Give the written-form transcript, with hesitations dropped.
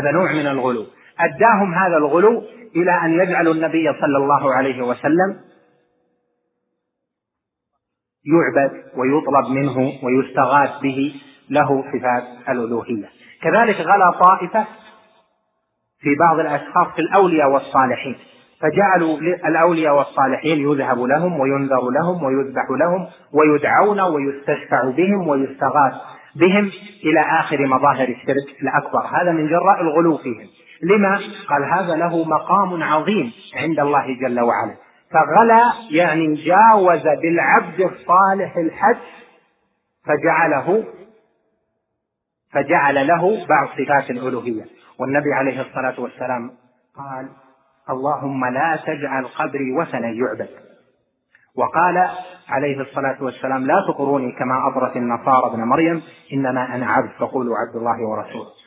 هذا نوع من الغلو. أداهم هذا الغلو إلى أن يجعلوا النبي صلى الله عليه وسلم يعبد ويطلب منه ويستغاث به له صفات الألوهية. كذلك غلا طائفة في بعض الأشخاص في الأولياء والصالحين، فجعلوا الأولياء والصالحين يذهب لهم وينذر لهم ويذبح لهم ويدعون ويستشفع بهم ويستغاث بهم إلى آخر مظاهر الشرك الأكبر. هذا من جراء الغلو فيهم. لما؟ قال هذا له مقام عظيم عند الله جل وعلا، فغلا يعني جاوز بالعبد الصالح الحد فجعل له بعض صفات الألوهية. والنبي عليه الصلاة والسلام قال اللهم لا تجعل قبري وثنا يعبد. وقال عليه الصلاة والسلام لا تطروني كما أطرت النصارى ابن مريم، إنما أنا عبد فقولوا عبد الله ورسوله.